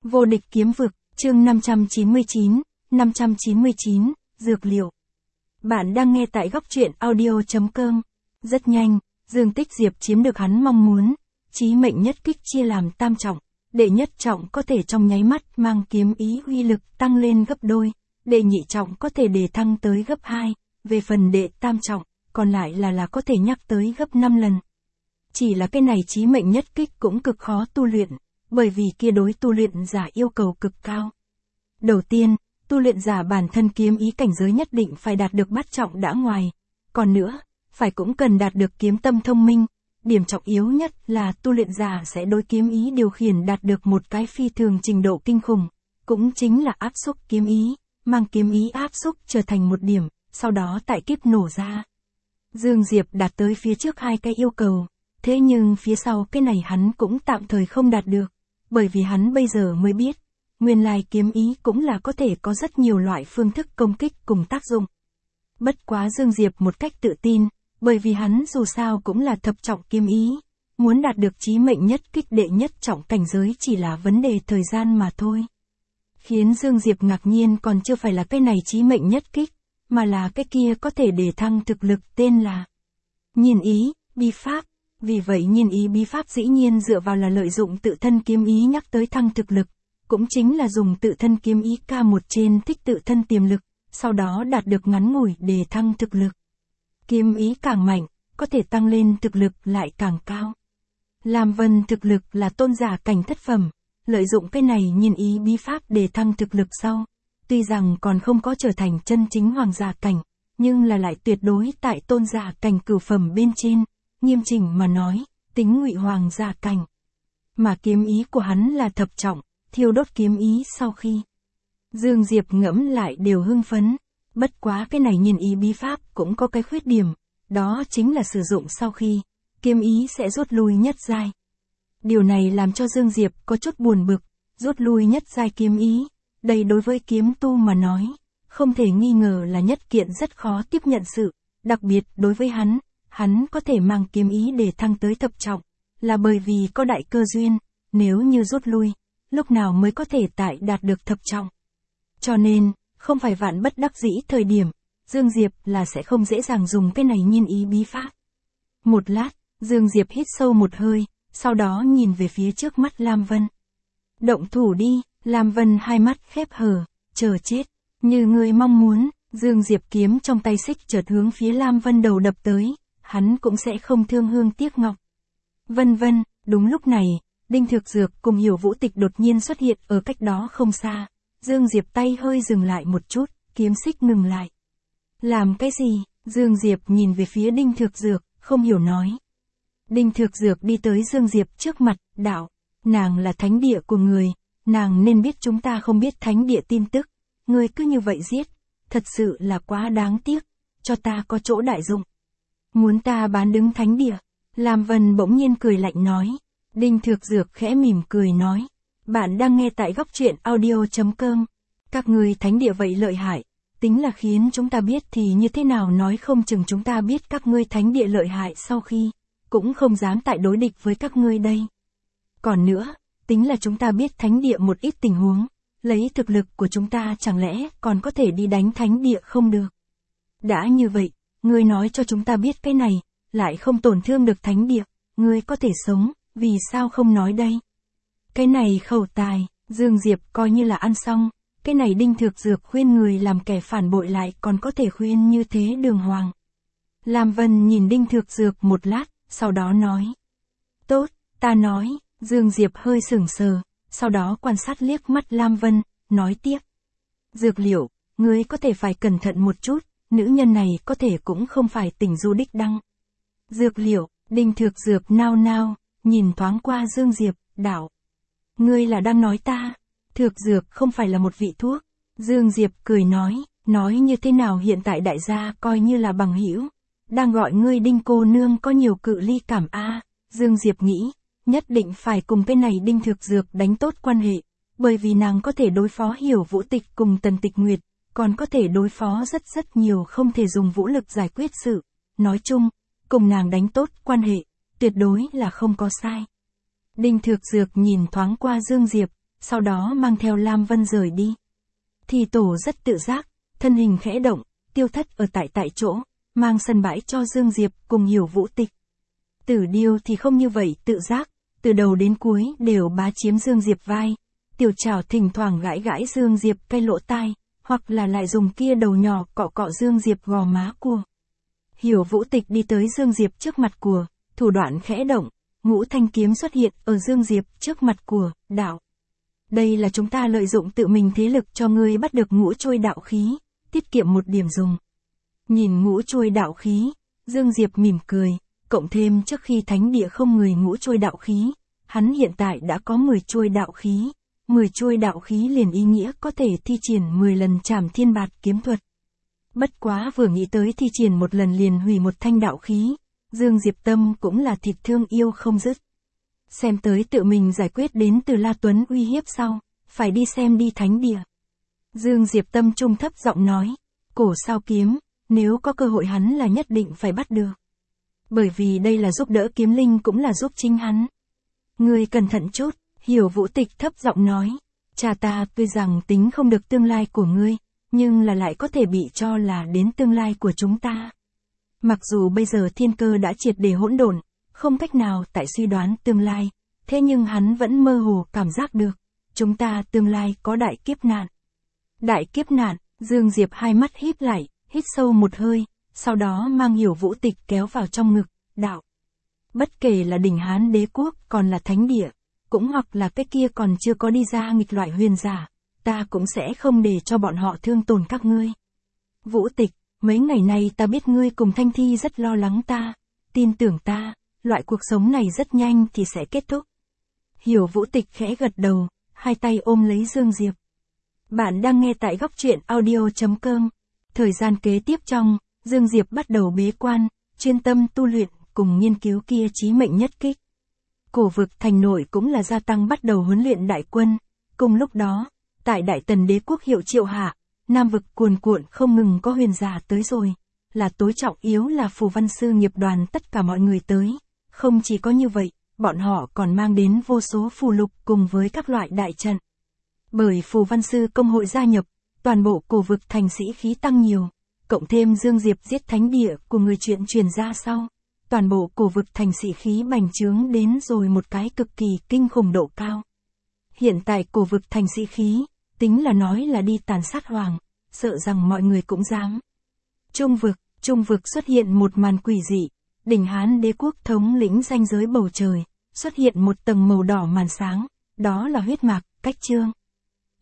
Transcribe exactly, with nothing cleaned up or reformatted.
Vô địch kiếm vực, chương năm trăm chín mươi chín, năm trăm chín mươi chín, dược liệu. Bạn đang nghe tại góc truyện audio chấm com. Rất nhanh, Dương Tích Diệp chiếm được hắn mong muốn, chí mệnh nhất kích chia làm tam trọng, đệ nhất trọng có thể trong nháy mắt mang kiếm ý uy lực tăng lên gấp đôi, đệ nhị trọng có thể đề thăng tới gấp hai, về phần đệ tam trọng, còn lại là là có thể nhắc tới gấp năm lần. Chỉ là cái này chí mệnh nhất kích cũng cực khó tu luyện, bởi vì kia đối tu luyện giả yêu cầu cực cao. Đầu tiên, tu luyện giả bản thân kiếm ý cảnh giới nhất định phải đạt được bát trọng đã ngoài. Còn nữa, phải cũng cần đạt được kiếm tâm thông minh. Điểm trọng yếu nhất là tu luyện giả sẽ đối kiếm ý điều khiển đạt được một cái phi thường trình độ kinh khủng. Cũng chính là áp xúc kiếm ý, mang kiếm ý áp xúc trở thành một điểm, sau đó tại kiếp nổ ra. Dương Diệp đạt tới phía trước hai cái yêu cầu, thế nhưng phía sau cái này hắn cũng tạm thời không đạt được. Bởi vì hắn bây giờ mới biết, nguyên lai kiếm ý cũng là có thể có rất nhiều loại phương thức công kích cùng tác dụng. Bất quá Dương Diệp một cách tự tin, bởi vì hắn dù sao cũng là thập trọng kiếm ý, muốn đạt được chí mệnh nhất kích đệ nhất trọng cảnh giới chỉ là vấn đề thời gian mà thôi. Khiến Dương Diệp ngạc nhiên còn chưa phải là cái này chí mệnh nhất kích, mà là cái kia có thể để thăng thực lực tên là Nhiên ý, bi pháp. Vì vậy nhiên ý bí pháp dĩ nhiên dựa vào là lợi dụng tự thân kiếm ý nhắc tới thăng thực lực, cũng chính là dùng tự thân kiếm ý ca một trên thích tự thân tiềm lực, sau đó đạt được ngắn ngủi để thăng thực lực. Kiếm ý càng mạnh, có thể tăng lên thực lực lại càng cao. Lam Vân thực lực là tôn giả cảnh thất phẩm, lợi dụng cái này nhiên ý bí pháp để thăng thực lực sau, tuy rằng còn không có trở thành chân chính hoàng giả cảnh, nhưng là lại tuyệt đối tại tôn giả cảnh cửu phẩm bên trên. Nghiêm chỉnh mà nói, tính ngụy hoàng giả cảnh. Mà kiếm ý của hắn là thập trọng, thiêu đốt kiếm ý sau khi. Dương Diệp ngẫm lại đều hưng phấn. Bất quá cái này nhiên ý bí pháp cũng có cái khuyết điểm, đó chính là sử dụng sau khi, kiếm ý sẽ rút lui nhất giai. Điều này làm cho Dương Diệp có chút buồn bực, rút lui nhất giai kiếm ý. Đây đối với kiếm tu mà nói, không thể nghi ngờ là nhất kiện rất khó tiếp nhận sự, đặc biệt đối với hắn. Hắn có thể mang kiếm ý để thăng tới thập trọng, là bởi vì có đại cơ duyên, nếu như rút lui, lúc nào mới có thể tại đạt được thập trọng. Cho nên, không phải vạn bất đắc dĩ thời điểm, Dương Diệp là sẽ không dễ dàng dùng cái này nhiên ý bí pháp. Một lát, Dương Diệp hít sâu một hơi, sau đó nhìn về phía trước mắt Lam Vân. Động thủ đi, Lam Vân hai mắt khép hờ, chờ chết, như người mong muốn, Dương Diệp kiếm trong tay xích chợt hướng phía Lam Vân đầu đập tới. Hắn cũng sẽ không thương hương tiếc ngọc. Vân vân, đúng lúc này, Đinh Thực Dược cùng Hiểu Vũ Tịch đột nhiên xuất hiện ở cách đó không xa. Dương Diệp tay hơi dừng lại một chút, kiếm xích ngừng lại. Làm cái gì? Dương Diệp nhìn về phía Đinh Thực Dược, không hiểu nói. Đinh Thực Dược đi tới Dương Diệp trước mặt, đạo, nàng là thánh địa của người, nàng nên biết chúng ta không biết thánh địa tin tức. Ngươi cứ như vậy giết, thật sự là quá đáng tiếc, cho ta có chỗ đại dụng. Muốn ta bán đứng thánh địa, Lam Vân bỗng nhiên cười lạnh nói. Đinh Thực Dược khẽ mỉm cười nói. Bạn đang nghe tại góc truyện audio chấm com. Các người thánh địa vậy lợi hại, tính là khiến chúng ta biết thì như thế nào nói không chừng chúng ta biết các ngươi thánh địa lợi hại sau khi, cũng không dám tại đối địch với các ngươi đây. Còn nữa, tính là chúng ta biết thánh địa một ít tình huống, lấy thực lực của chúng ta chẳng lẽ còn có thể đi đánh thánh địa không được. Đã như vậy, ngươi nói cho chúng ta biết cái này, lại không tổn thương được thánh địa, ngươi có thể sống, vì sao không nói đây? Cái này khẩu tài, Dương Diệp coi như là ăn xong, cái này Đinh Thực Dược khuyên người làm kẻ phản bội lại còn có thể khuyên như thế đường hoàng. Lam Vân nhìn Đinh Thực Dược một lát, sau đó nói. Tốt, ta nói, Dương Diệp hơi sững sờ, sau đó quan sát liếc mắt Lam Vân, nói tiếp. Dược liệu, ngươi có thể phải cẩn thận một chút. Nữ nhân này có thể cũng không phải tình du đích đăng. Dược liệu, Đinh Thực Dược nao nao, nhìn thoáng qua Dương Diệp, đạo. Ngươi là đang nói ta, Thực Dược không phải là một vị thuốc. Dương Diệp cười nói, nói như thế nào hiện tại đại gia coi như là bằng hữu, đang gọi ngươi Đinh cô nương có nhiều cự ly cảm a. Dương Diệp nghĩ, nhất định phải cùng cái này Đinh Thực Dược đánh tốt quan hệ, bởi vì nàng có thể đối phó Hiểu Vũ Tịch cùng Tần Tịch Nguyệt. Còn có thể đối phó rất rất nhiều không thể dùng vũ lực giải quyết sự. Nói chung, cùng nàng đánh tốt quan hệ, tuyệt đối là không có sai. Đinh Thực Dược nhìn thoáng qua Dương Diệp, sau đó mang theo Lam Vân rời đi. Thì tổ rất tự giác, thân hình khẽ động, tiêu thất ở tại tại chỗ, mang sân bãi cho Dương Diệp cùng Hiểu Vũ Tịch. Tử Điêu thì không như vậy tự giác, từ đầu đến cuối đều bá chiếm Dương Diệp vai, tiểu trảo thỉnh thoảng gãi gãi Dương Diệp cây lỗ tai, hoặc là lại dùng kia đầu nhỏ cọ cọ Dương Diệp gò má của. Hiểu Vũ Tịch đi tới Dương Diệp trước mặt của, thủ đoạn khẽ động, ngũ thanh kiếm xuất hiện ở Dương Diệp trước mặt của, đạo. Đây là chúng ta lợi dụng tự mình thế lực cho ngươi bắt được ngũ trôi đạo khí, tiết kiệm một điểm dùng. Nhìn ngũ trôi đạo khí, Dương Diệp mỉm cười, cộng thêm trước khi thánh địa không người ngũ trôi đạo khí, hắn hiện tại đã có mười trôi đạo khí, mười trôi đạo khí liền ý nghĩa có thể thi triển mười lần trảm thiên bạt kiếm thuật. Bất quá vừa nghĩ tới thi triển một lần liền hủy một thanh đạo khí, Dương Diệp tâm cũng là thịt thương yêu không dứt. Xem tới tự mình giải quyết đến từ La Tuấn uy hiếp sau, phải đi xem đi thánh địa. Dương Diệp tâm trung thấp giọng nói, cổ sao kiếm, nếu có cơ hội hắn là nhất định phải bắt được. Bởi vì đây là giúp đỡ kiếm linh cũng là giúp chính hắn. Ngươi cẩn thận chút, Hiểu Vũ Tịch thấp giọng nói, cha ta tuy rằng tính không được tương lai của ngươi, nhưng là lại có thể bị cho là đến tương lai của chúng ta. Mặc dù bây giờ thiên cơ đã triệt để hỗn độn, không cách nào tại suy đoán tương lai, thế nhưng hắn vẫn mơ hồ cảm giác được, chúng ta tương lai có đại kiếp nạn. Đại kiếp nạn, Dương Diệp hai mắt híp lại, hít sâu một hơi, sau đó mang Hiểu Vũ Tịch kéo vào trong ngực, đạo. Bất kể là đỉnh Hán đế quốc còn là thánh địa, cũng hoặc là cái kia còn chưa có đi ra nghịch loại huyền giả, ta cũng sẽ không để cho bọn họ thương tổn các ngươi. Vũ Tịch, mấy ngày nay ta biết ngươi cùng Thanh Thi rất lo lắng ta, tin tưởng ta, loại cuộc sống này rất nhanh thì sẽ kết thúc. Hiểu Vũ Tịch khẽ gật đầu, hai tay ôm lấy Dương Diệp. Bạn đang nghe tại góc truyện audio chấm com. Thời gian kế tiếp trong, Dương Diệp bắt đầu bế quan, chuyên tâm tu luyện, cùng nghiên cứu kia chí mệnh nhất kích. Cổ vực thành nội cũng là gia tăng bắt đầu huấn luyện đại quân. Cùng lúc đó, tại Đại Tần đế quốc hiệu triệu hạ, Nam vực cuồn cuộn không ngừng có huyền giả tới rồi. Là tối trọng yếu là phù văn sư nghiệp đoàn tất cả mọi người tới. Không chỉ có như vậy, bọn họ còn mang đến vô số phù lục cùng với các loại đại trận. Bởi phù văn sư công hội gia nhập, toàn bộ cổ vực thành sĩ khí tăng nhiều, cộng thêm Dương Diệp giết thánh địa của người chuyện truyền ra sau, toàn bộ cổ vực thành sĩ khí bành trướng đến rồi một cái cực kỳ kinh khủng độ cao. Hiện tại cổ vực thành sĩ khí, tính là nói là đi tàn sát hoàng, sợ rằng mọi người cũng dám. Trung vực, trung vực xuất hiện một màn quỷ dị, đỉnh Hán đế quốc thống lĩnh ranh giới bầu trời, xuất hiện một tầng màu đỏ màn sáng, đó là huyết mạc, cách chương.